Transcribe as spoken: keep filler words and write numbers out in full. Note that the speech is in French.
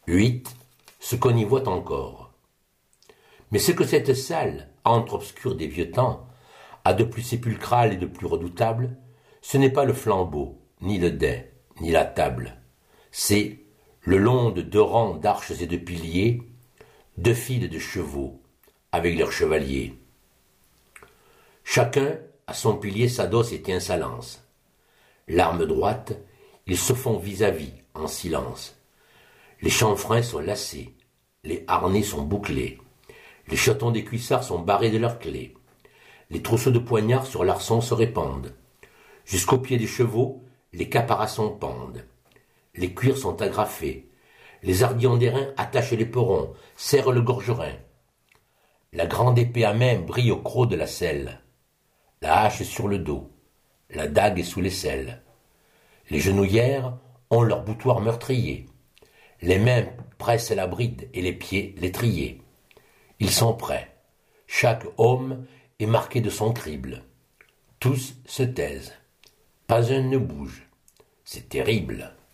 huit. Ce qu'on y voit encore. Mais ce que cette salle, antre obscur des vieux temps, a de plus sépulcral et de plus redoutable, ce n'est pas le flambeau, ni le dais, ni la table. C'est le long de deux rangs d'arches et de piliers, deux files de chevaux, avec leurs chevaliers. Chacun, à son pilier, s'adosse et tient sa lance. L'arme droite, ils se font vis-à-vis, en silence. Les chanfreins sont lacés, les harnais sont bouclés, les chatons des cuissards sont barrés de leurs clés, les trousseaux de poignards sur l'arçon se répandent. Jusqu'aux pieds des chevaux, les caparaçons pendent. Les cuirs sont agrafés, les ardillons d'airain attachent les perrons, serrent le gorgerin. La grande épée à main brille au croc de la selle, la hache sur le dos, la dague est sous l'aisselle. Les genouillères ont leur boutoir meurtrier. Les mains pressent la bride et les pieds l'étrier. Ils sont prêts. Chaque homme est marqué de son crible. Tous se taisent. Pas un ne bouge. C'est terrible.